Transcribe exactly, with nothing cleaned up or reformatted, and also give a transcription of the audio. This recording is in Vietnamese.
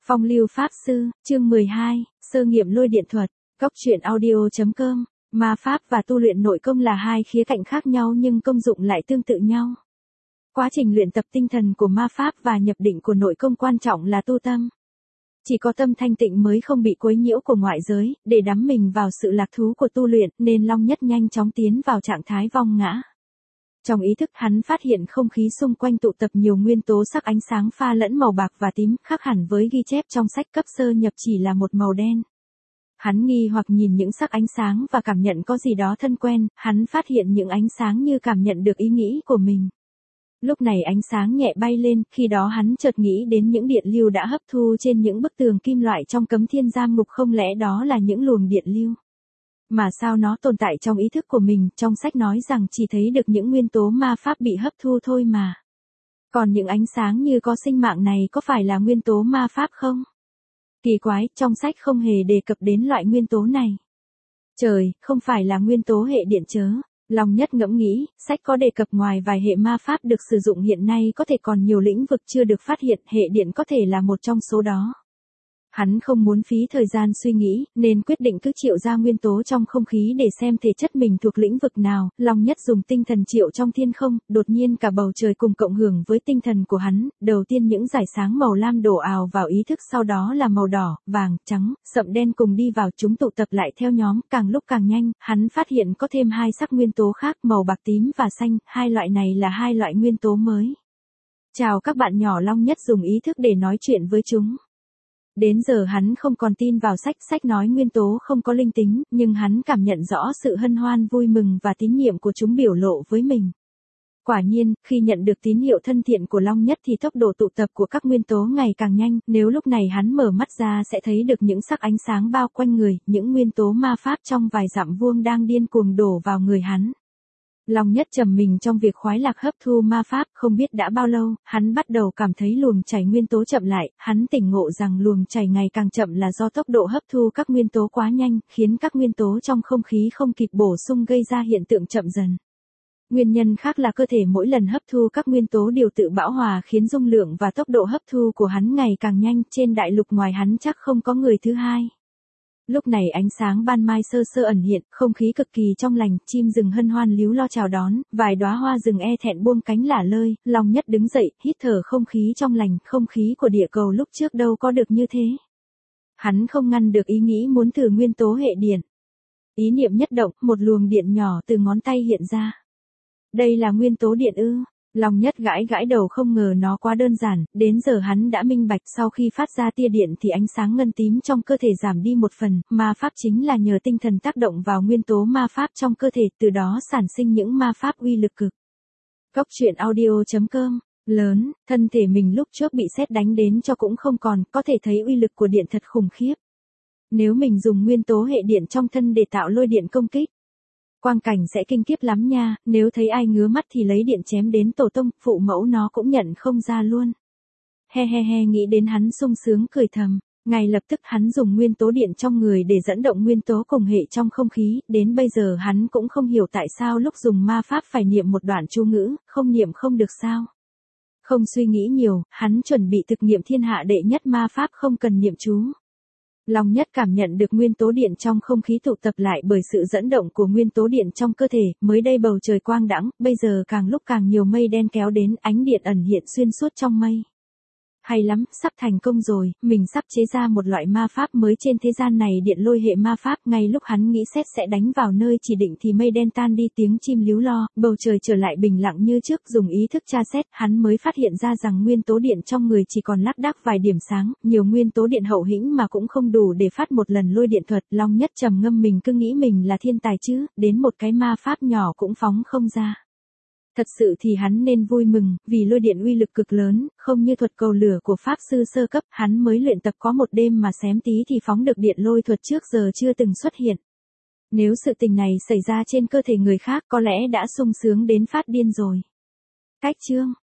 Phong lưu Pháp Sư, chương mười hai, sơ nghiệm lôi điện thuật, Cốc truyện audio.com, ma pháp và tu luyện nội công là hai khía cạnh khác nhau nhưng công dụng lại tương tự nhau. Quá trình luyện tập tinh thần của ma pháp và nhập định của nội công quan trọng là tu tâm. Chỉ có tâm thanh tịnh mới không bị quấy nhiễu của ngoại giới, để đắm mình vào sự lạc thú của tu luyện, nên Long Nhất nhanh chóng tiến vào trạng thái vong ngã. Trong ý thức hắn phát hiện không khí xung quanh tụ tập nhiều nguyên tố sắc ánh sáng pha lẫn màu bạc và tím, khác hẳn với ghi chép trong sách cấp sơ nhập chỉ là một màu đen. Hắn nghi hoặc nhìn những sắc ánh sáng và cảm nhận có gì đó thân quen, hắn phát hiện những ánh sáng như cảm nhận được ý nghĩ của mình. Lúc này ánh sáng nhẹ bay lên, khi đó hắn chợt nghĩ đến những điện lưu đã hấp thu trên những bức tường kim loại trong Cấm Thiên Giam Ngục, không lẽ đó là những luồng điện lưu? Mà sao nó tồn tại trong ý thức của mình, trong sách nói rằng chỉ thấy được những nguyên tố ma pháp bị hấp thu thôi mà. Còn những ánh sáng như có sinh mạng này có phải là nguyên tố ma pháp không? Kỳ quái, trong sách không hề đề cập đến loại nguyên tố này. Trời, không phải là nguyên tố hệ điện chớ. Long Nhất ngẫm nghĩ, sách có đề cập ngoài vài hệ ma pháp được sử dụng hiện nay có thể còn nhiều lĩnh vực chưa được phát hiện, hệ điện có thể là một trong số đó. Hắn không muốn phí thời gian suy nghĩ, nên quyết định cứ triệu ra nguyên tố trong không khí để xem thể chất mình thuộc lĩnh vực nào. Long Nhất dùng tinh thần triệu trong thiên không, đột nhiên cả bầu trời cùng cộng hưởng với tinh thần của hắn. Đầu tiên những dải sáng màu lam đổ ào vào ý thức, sau đó là màu đỏ, vàng, trắng, sậm đen cùng đi vào, chúng tụ tập lại theo nhóm, càng lúc càng nhanh. Hắn phát hiện có thêm hai sắc nguyên tố khác, màu bạc tím và xanh, hai loại này là hai loại nguyên tố mới. Chào các bạn nhỏ. Long Nhất dùng ý thức để nói chuyện với chúng. Đến giờ hắn không còn tin vào sách, sách nói nguyên tố không có linh tính, nhưng hắn cảm nhận rõ sự hân hoan vui mừng và tín nhiệm của chúng biểu lộ với mình. Quả nhiên, khi nhận được tín hiệu thân thiện của Long Nhất thì tốc độ tụ tập của các nguyên tố ngày càng nhanh, nếu lúc này hắn mở mắt ra sẽ thấy được những sắc ánh sáng bao quanh người, những nguyên tố ma pháp trong vài dặm vuông đang điên cuồng đổ vào người hắn. Long Nhất trầm mình trong việc khoái lạc hấp thu ma pháp, không biết đã bao lâu, hắn bắt đầu cảm thấy luồng chảy nguyên tố chậm lại, hắn tỉnh ngộ rằng luồng chảy ngày càng chậm là do tốc độ hấp thu các nguyên tố quá nhanh, khiến các nguyên tố trong không khí không kịp bổ sung gây ra hiện tượng chậm dần. Nguyên nhân khác là cơ thể mỗi lần hấp thu các nguyên tố đều tự bão hòa khiến dung lượng và tốc độ hấp thu của hắn ngày càng nhanh, trên đại lục ngoài hắn chắc không có người thứ hai. Lúc này ánh sáng ban mai sơ sơ ẩn hiện, không khí cực kỳ trong lành, chim rừng hân hoan líu lo chào đón, vài đóa hoa rừng e thẹn buông cánh lả lơi. Long Nhất đứng dậy, hít thở không khí trong lành, không khí của địa cầu lúc trước đâu có được như thế. Hắn không ngăn được ý nghĩ muốn thử nguyên tố hệ điện. Ý niệm nhất động, một luồng điện nhỏ từ ngón tay hiện ra. Đây là nguyên tố điện ư? Long Nhất gãi gãi đầu, không ngờ nó quá đơn giản, đến giờ hắn đã minh bạch, sau khi phát ra tia điện thì ánh sáng ngân tím trong cơ thể giảm đi một phần, ma pháp chính là nhờ tinh thần tác động vào nguyên tố ma pháp trong cơ thể, từ đó sản sinh những ma pháp uy lực cực. Cốc truyện audio.com, lớn, thân thể mình lúc trước bị sét đánh đến cho cũng không còn, có thể thấy uy lực của điện thật khủng khiếp. Nếu mình dùng nguyên tố hệ điện trong thân để tạo lôi điện công kích, quang cảnh sẽ kinh khiếp lắm nha, nếu thấy ai ngứa mắt thì lấy điện chém đến tổ tông, phụ mẫu nó cũng nhận không ra luôn. He he he, nghĩ đến hắn sung sướng cười thầm, ngay lập tức hắn dùng nguyên tố điện trong người để dẫn động nguyên tố cùng hệ trong không khí, đến bây giờ hắn cũng không hiểu tại sao lúc dùng ma pháp phải niệm một đoạn chú ngữ, không niệm không được sao. Không suy nghĩ nhiều, hắn chuẩn bị thực nghiệm thiên hạ đệ nhất ma pháp không cần niệm chú. Long Nhất cảm nhận được nguyên tố điện trong không khí tụ tập lại bởi sự dẫn động của nguyên tố điện trong cơ thể, mới đây bầu trời quang đãng, bây giờ càng lúc càng nhiều mây đen kéo đến, ánh điện ẩn hiện xuyên suốt trong mây. Hay lắm, sắp thành công rồi, mình sắp chế ra một loại ma pháp mới trên thế gian này, điện lôi hệ ma pháp. Ngay lúc hắn nghĩ sét sẽ đánh vào nơi chỉ định thì mây đen tan đi, tiếng chim líu lo, bầu trời trở lại bình lặng như trước. Dùng ý thức tra xét, hắn mới phát hiện ra rằng nguyên tố điện trong người chỉ còn lác đác vài điểm sáng, nhiều nguyên tố điện hậu hĩnh mà cũng không đủ để phát một lần lôi điện thuật. Long Nhất trầm ngâm, mình cứ nghĩ mình là thiên tài chứ, đến một cái ma pháp nhỏ cũng phóng không ra. Thật sự thì hắn nên vui mừng, vì lôi điện uy lực cực lớn, không như thuật cầu lửa của pháp sư sơ cấp, hắn mới luyện tập có một đêm mà xém tí thì phóng được điện lôi thuật trước giờ chưa từng xuất hiện. Nếu sự tình này xảy ra trên cơ thể người khác có lẽ đã sung sướng đến phát điên rồi. Cách chương